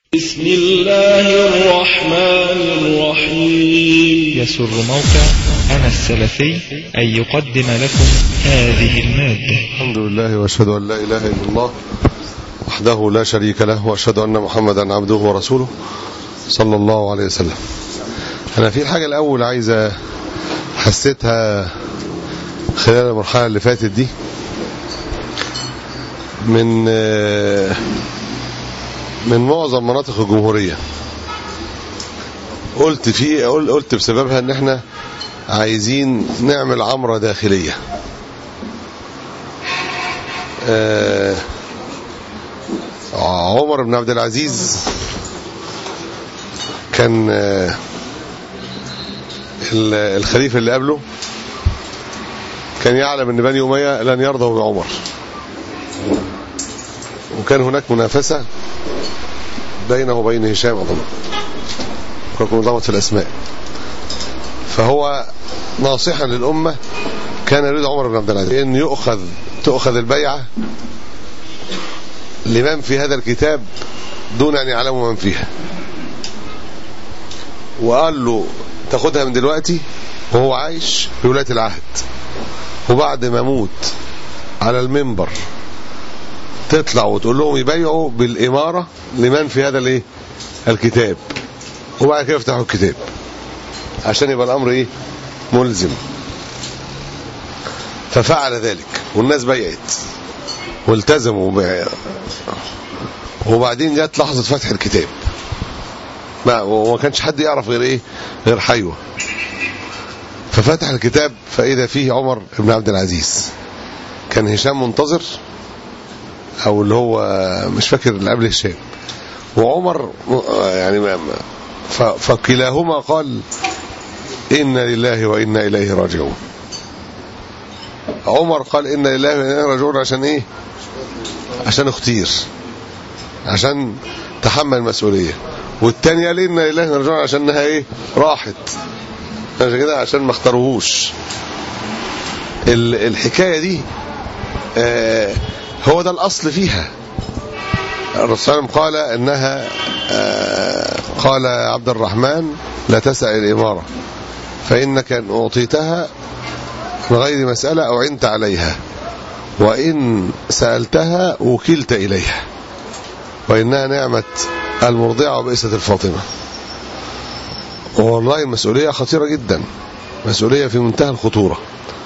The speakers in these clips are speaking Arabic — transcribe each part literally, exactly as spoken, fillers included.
بسم الله الرحمن الرحيم. يسر موقع أنا السلفي أن يقدم لكم هذه المادة. الحمد لله وأشهد أن لا إله إلا الله وحده لا شريك له، وأشهد أن محمدا عبده ورسوله صلى الله عليه وسلم. أنا في الحاجة الأول عايزة حسيتها خلال المرحلة اللي فاتت دي من من معظم مناطق الجمهورية، قلت فيه قلت بسببها ان احنا عايزين نعمل عمرة داخلية. آه عمر بن عبد العزيز كان آه الخليفة اللي قبله كان يعلم ان بني أمية لن يرضوا بعمر، وكان هناك منافسة بينه وبين هشام أظن، كلكم ضغط في الأسماء. فهو ناصحا للأمة كان يريد عمر بن عبد العزيز أن يؤخذ تؤخذ البيعة لمن في هذا الكتاب دون أن يعلموا من فيها، وقال له تاخدها من دلوقتي وهو عايش بولاية العهد، وبعد ما موت على المنبر تطلع وتقول لهم يبيعوا بالإمارة لمن في هذا الايه الكتاب، وبعد كده يفتحوا الكتاب عشان يبقى الأمر ايه ملزم. ففعل ذلك والناس بيعت والتزموا بيع. وبعدين جت لحظة فتح الكتاب، ما وما كانش حد يعرف غير ايه غير حيوة. ففتح الكتاب فإذا فيه عمر بن عبد العزيز. كان هشام منتظر، او اللي هو مش فاكر اللي قبل هشام، وعمر يعني فكلاهما قال إنا لله وإنا إليه راجعون. عمر قال إنا لله وإنا إليه راجعون عشان ايه؟ عشان اختير، عشان تحمل مسؤولية. والتاني قال إنا لله وإنا راجعون عشان انها ايه راحت، عشان كده عشان ما اختاروهوش. الحكاية دي آه هو ده الأصل فيها. الرسول صلى الله عليه وسلم قال إنها آه قال عبد الرحمن لا تسأل الإمارة فإنك إن أعطيتها من غير مسألة أعنت عليها، وإن سألتها وكلت إليها، وإنها نعمة المرضعة وبئسة الفاطمة. والله المسؤولية خطيرة جدا، مسؤولية في منتهى الخطورة.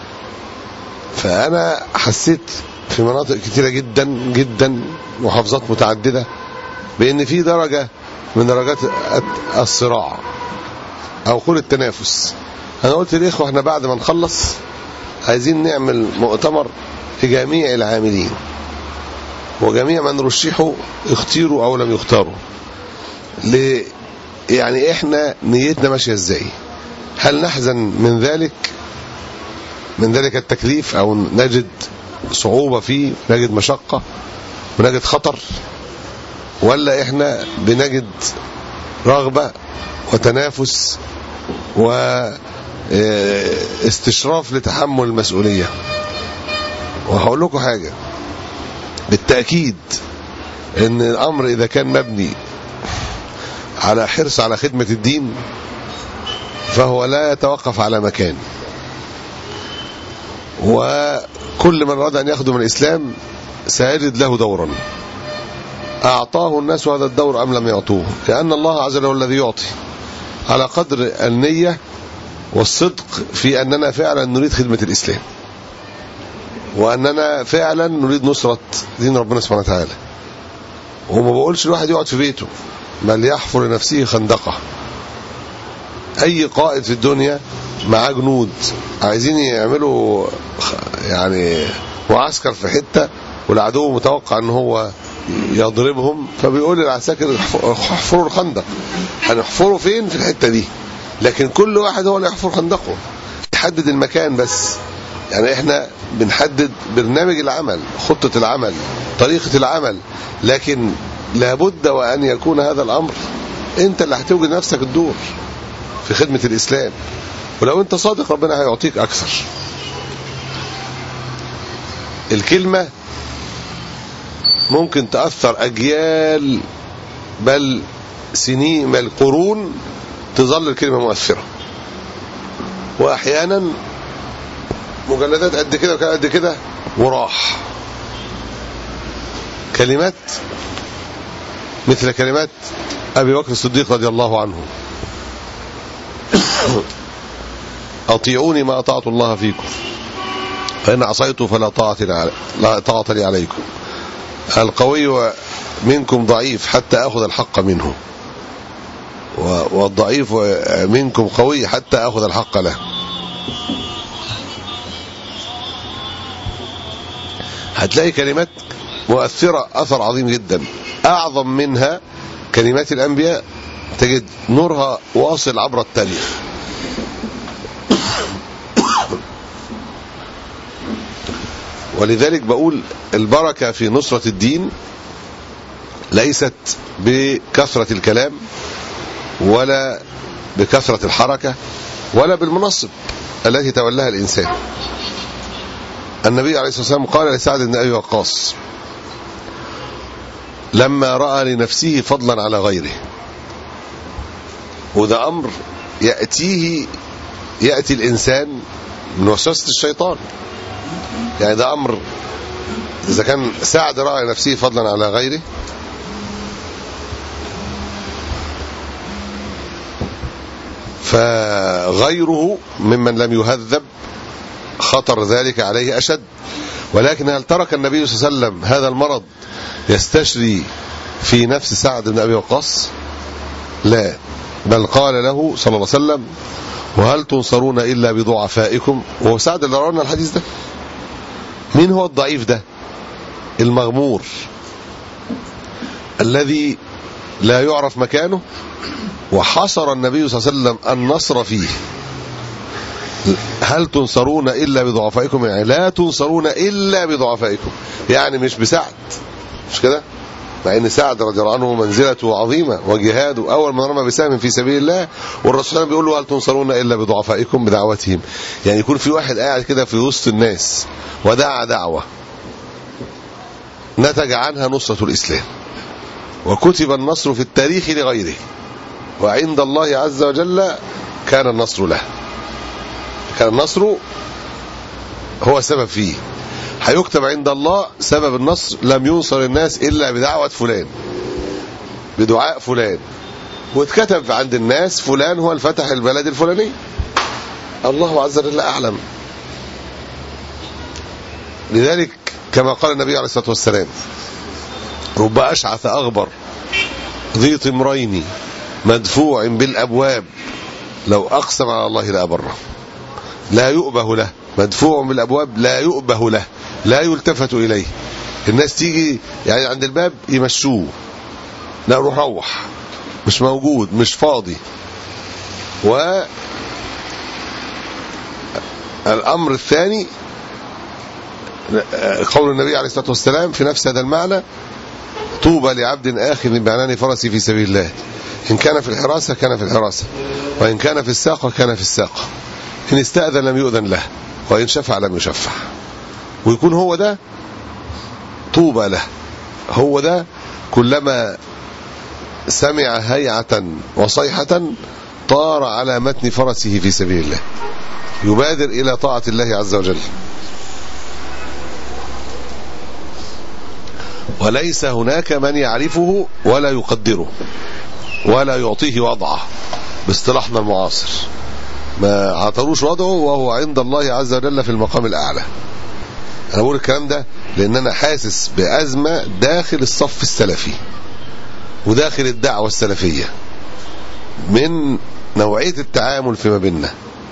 فأنا حسيت في مناطق كتيرة جدا جدا محافظات متعددة بأن في درجة من درجات الصراع أو قول التنافس. أنا قلت للإخوة احنا بعد ما نخلص عايزين نعمل مؤتمر لجميع العاملين وجميع من رشحوا اختيروا أو لم يختاروا، ل يعني احنا نيتنا ماشية ازاي؟ هل نحزن من ذلك من ذلك التكليف أو نجد صعوبة فيه، نجد مشقة ونجد خطر، ولا احنا بنجد رغبة وتنافس واستشراف لتحمل المسؤولية؟ وهقول لكم حاجة بالتأكيد، ان الامر اذا كان مبني على حرص على خدمة الدين فهو لا يتوقف على مكان، وكل من أراد أن يخدم الإسلام سيجد له دورا أعطاه الناس هذا الدور أم لم يعطوه، لأن الله عز وجل هو الذي يعطي على قدر النية والصدق في أننا فعلا نريد خدمة الإسلام، وأننا فعلا نريد نصرة دين ربنا سبحانه وتعالى. وما بقولش الواحد يقعد في بيته، بل يحفر لنفسه خندقة. أي قائد في الدنيا مع جنود عايزين يعملوا يعني معسكر في حتة والعدو متوقع ان هو يضربهم، فبيقول للعساكر احفروا الخندق. هنحفروا فين؟ في الحتة دي، لكن كل واحد هو اللي يحفر خندقه، يحدد المكان بس. يعني احنا بنحدد برنامج العمل، خطة العمل، طريقة العمل، لكن لابد وأن يكون هذا الأمر انت اللي هتوجد نفسك الدور في خدمة الإسلام، ولو انت صادق ربنا هيعطيك أكثر. الكلمة ممكن تأثر أجيال بل سنين بل قرون تظل الكلمة مؤثرة. وأحيانا مجلدات قد كده وكان قد كده وراح. كلمات مثل كلمات أبي بكر الصديق رضي الله عنه: أطيعوني ما أطعت الله فيكم فإن عصيته فلا طاعة لي عليكم. القوي منكم ضعيف حتى أخذ الحق منه، والضعيف منكم قوي حتى أخذ الحق له. هتلاقي كلمات مؤثرة أثر عظيم جدا. أعظم منها كلمات الأنبياء، تجد نورها واصل عبر التاريخ. ولذلك بقول البركة في نصرة الدين ليست بكثرة الكلام ولا بكثرة الحركة ولا بالمنصب التي تولاها الإنسان. النبي عليه الصلاة والسلام قال لسعد بن أبي وقاص لما رأى لنفسه فضلا على غيره، وده أمر يأتيه يأتي الإنسان من وسوسة الشيطان. يعني ده أمر إذا كان سعد رأى لنفسه فضلا على غيره، فغيره ممن لم يهذب خطر ذلك عليه أشد. ولكن هل ترك النبي صلى الله عليه وسلم هذا المرض يستشري في نفس سعد بن أبي وقاص؟ لا، بل قال له صلى الله عليه وسلم: وهل تنصرون إلا بضعفائكم؟ وهو سعد اللي روى لنا الحديث ده. مين هو الضعيف ده؟ المغمور الذي لا يعرف مكانه، وحصر النبي صلى الله عليه وسلم النصر فيه. هل تنصرون إلا بضعفائكم، يعني لا تنصرون إلا بضعفائكم، يعني مش بسعد، مش كده؟ مع ان سعد رضي الله عنه منزلته عظيمة وجهاده أول من رمى بسهم في سبيل الله، والرسول صلى الله عليه وسلم بيقول له: هل تنصرون إلا بضعفائكم، بدعوتهم. يعني يكون في واحد قاعد كده في وسط الناس ودعا دعوة نتج عنها نصرة الإسلام، وكتب النصر في التاريخ لغيره، وعند الله عز وجل كان النصر له، كان النصر هو سبب فيه. هيكتب عند الله سبب النصر: لم ينصر الناس إلا بدعوة فلان، بدعاء فلان، واتكتب عند الناس فلان هو الفتح البلد الفلاني. الله عز وجل أعلم. لذلك كما قال النبي عليه الصلاة والسلام: رب أشعث أغبر ذي طمرين مدفوع بالأبواب لو أقسم على الله لأبره. لا يؤبه له، مدفوع بالأبواب لا يؤبه له، لا يلتفت إليه. الناس تيجي يعني عند الباب يمشوه، لا روح روح، مش موجود، مش فاضي. والأمر الثاني قول النبي عليه الصلاة والسلام في نفس هذا المعنى: طوبى لعبد آخذ بعنان فرسي في سبيل الله، إن كان في الحراسة كان في الحراسة، وإن كان في الساقة كان في الساقة، إن استأذن لم يؤذن له، وإن شفع لم يشفع. ويكون هو ده طوبى له، هو ده كلما سمع هيعة وصيحة طار على متن فرسه في سبيل الله، يبادر إلى طاعة الله عز وجل. وليس هناك من يعرفه ولا يقدره ولا يعطيه وضعه باصطلاحنا المعاصر، ما عطروش وضعه وهو عند الله عز وجل في المقام الأعلى. أنا بقول الكلام ده لأن أنا حاسس بأزمة داخل الصف السلفي وداخل الدعوة السلفية من نوعية التعامل فيما بيننا،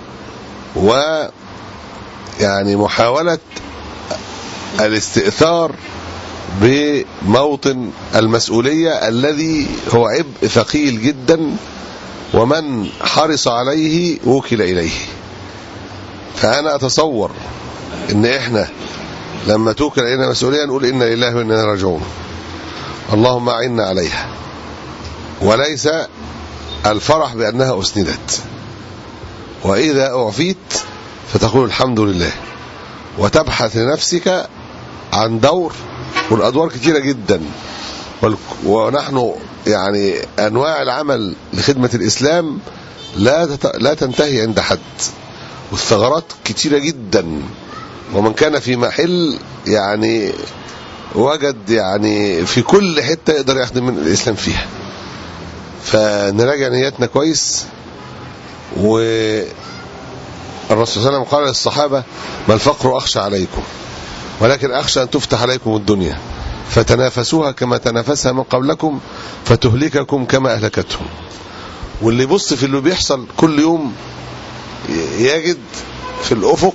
ويعني محاولة الاستئثار بموطن المسؤولية الذي هو عبء ثقيل جدا، ومن حرص عليه وكل إليه. فأنا أتصور إن إحنا لما توكل إلينا مسؤولية نقول إنا لله وإنا إليه راجعون، اللهم أعنا عليها، وليس الفرح بأنها أسندت. وإذا أعفيت فتقول الحمد لله، وتبحث لنفسك عن دور، والأدوار كثيرة جدا ونحن يعني أنواع العمل لخدمة الإسلام لا لا تنتهي عند حد، والثغرات كتيرة جدا، ومن كان في محل يعني وجد يعني في كل حتة يقدر يخدم من الإسلام فيها. فنراجع نياتنا كويس. والرسول صلى الله عليه وسلم قال للصحابة: ما الفقر أخشى عليكم، ولكن أخشى أن تفتح عليكم الدنيا فتنافسوها كما تنافسها من قبلكم فتهلككم كما أهلكتهم. واللي يبص في اللي بيحصل كل يوم يجد في الأفق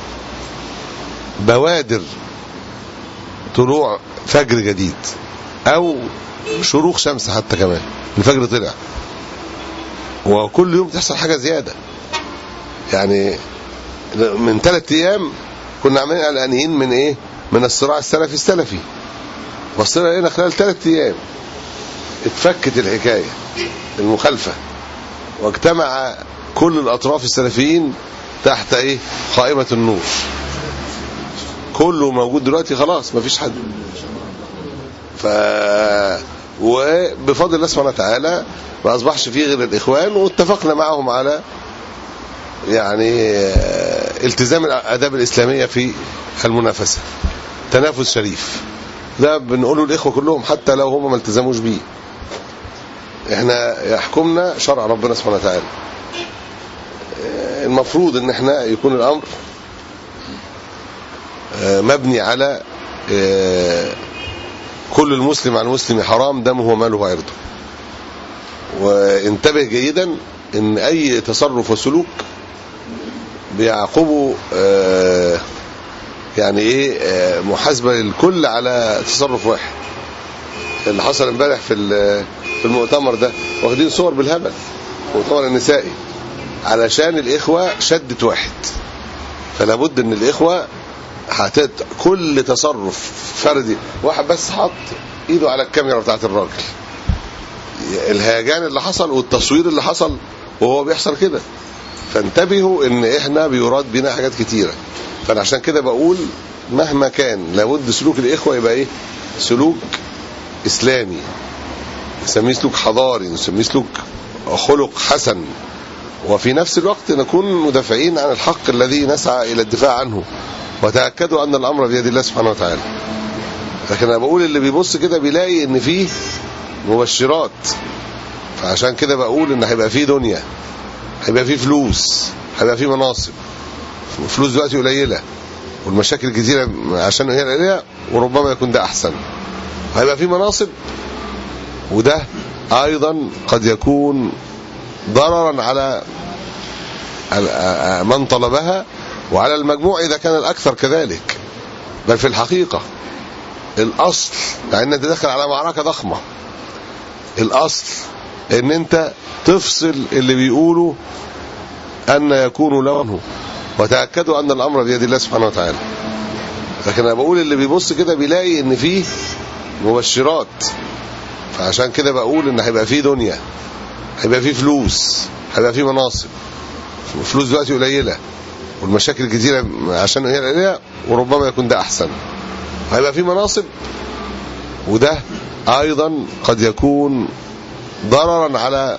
بوادر طلوع فجر جديد أو شروق شمس، حتى كمان الفجر طلع، وكل يوم تحصل حاجة زيادة. يعني من ثلاث أيام كنا عاملين قلقانين من إيه؟ من الصراع السلفي السلفي، بصينا لقينا خلال ثلاث أيام اتفكت الحكاية المخالفة، واجتمع كل الأطراف السلفيين تحت إيه؟ قائمة النور. كله موجود دلوقتي، خلاص مفيش حد. ف وبفضل الله سبحانه وتعالى ما أصبحش فيه غير الإخوان، واتفقنا معهم على يعني التزام الآداب الإسلامية في المنافسة، تنافس شريف. ده بنقوله الإخوة كلهم حتى لو هم ما التزموش بيه. احنا يحكمنا شرع ربنا سبحانه وتعالى. المفروض ان احنا يكون الأمر مبني على كل المسلم على المسلم حرام دمه وماله وعرضه. وانتبه جيدا ان اي تصرف وسلوك بيعقبه يعني ايه محاسبة للكل على تصرف واحد. اللي حصل امبارح في في المؤتمر ده، واخدين صور بالهبل، المؤتمر النسائي، علشان الاخوة شدت واحد. فلا بد ان الاخوة حتت كل تصرف فردي، واحد بس حط ايده على الكاميرا بتاعت الراجل، الهيجان اللي حصل والتصوير اللي حصل وهو بيحصل كده. فانتبهوا ان احنا بيراد بينا حاجات كتيرة. فانا عشان كده بقول مهما كان لابد سلوك الاخوة يبقى ايه؟ سلوك اسلامي، نسميه سلوك حضاري، نسميه سلوك خلق حسن، وفي نفس الوقت نكون مدافعين عن الحق الذي نسعى الى الدفاع عنه، وتأكدوا ان الامر بيد الله سبحانه وتعالى. لكن انا بقول اللي بيبص كده بيلاقي ان فيه مبشرات، فعشان كده بقول ان هيبقى فيه دنيا، هيبقى فيه فلوس، هيبقى فيه مناصب. فلوس دلوقتي قليله والمشاكل كتيره عشان هي قليله، وربما يكون ده احسن. هيبقى فيه مناصب، وده ايضا قد يكون ضررا على من طلبها وعلى المجموع اذا كان الاكثر كذلك. بل في الحقيقه الاصل لان انت داخل على معركه ضخمه، الاصل ان انت تفصل اللي بيقولوا ان يكون لونه، وتأكدوا ان الامر بيد الله سبحانه وتعالى. لكن انا بقول اللي بيبص كده بيلاقي ان فيه مبشرات، فعشان كده بقول ان هيبقى فيه دنيا، هيبقى فيه فلوس، هيبقى فيه مناصب. فلوس دلوقتي قليله والمشاكل كتيره عشان هي قليله، وربما يكون ده احسن. هيبقى فيه مناصب، وده ايضا قد يكون ضررا على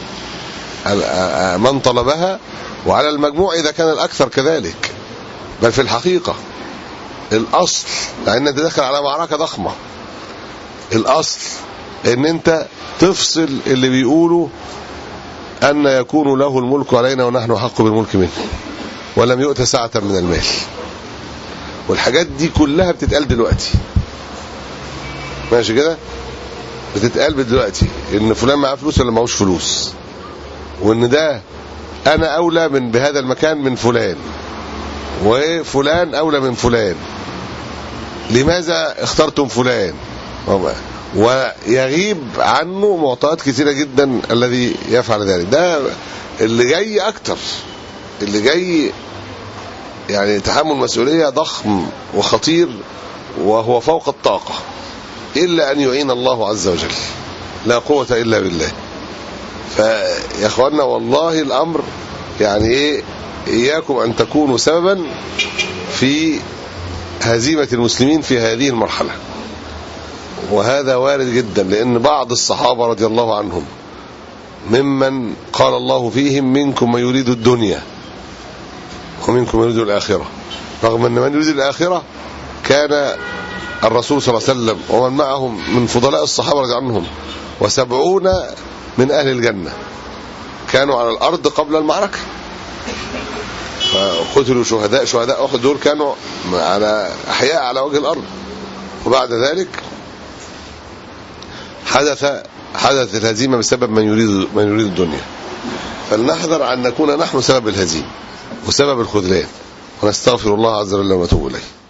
من طلبها وعلى المجموع اذا كان الاكثر كذلك. بل في الحقيقه الاصل لان انت داخل على معركه ضخمه، الاصل ان انت تفصل اللي بيقولوا ان يكون له الملك علينا ونحن احق بالملك منه ولم يؤت سعة من المال. والحاجات دي كلها بتتقال دلوقتي، ماشي كده؟ بتتقال دلوقتي ان فلان معاه فلوس ولا معهوش فلوس، وان ده انا اولى من بهذا المكان من فلان، وفلان اولى من فلان، لماذا اخترتم فلان؟ ويغيب عنه معطيات كثيرة جدا الذي يفعل ذلك. ده اللي جاي اكتر، اللي جاي يعني تحمل مسؤولية ضخم وخطير وهو فوق الطاقة، إلا أن يعين الله عز وجل، لا قوة إلا بالله. فيا أخوانا والله الأمر يعني إيه، إياكم أن تكونوا سببا في هزيمة المسلمين في هذه المرحلة. وهذا وارد جدا، لأن بعض الصحابة رضي الله عنهم ممن قال الله فيهم منكم من يريد الدنيا ومنكم من يريد الآخرة، رغم أن من يريد الآخرة كان الرسول صلى الله عليه وسلم ومن معهم من فضلاء الصحابة رضي الله عنهم وسبعون من أهل الجنة كانوا على الأرض قبل المعركة، فقتلوا شهداء شهداء أحد دول كانوا على أحياء على وجه الأرض، وبعد ذلك حدث حدث الهزيمة بسبب من يريد من يريد الدنيا. فلنحذر أن نكون نحن سبب الهزيمة وسبب الخذلان، ونستغفر الله عز وجل ونتوب إليه.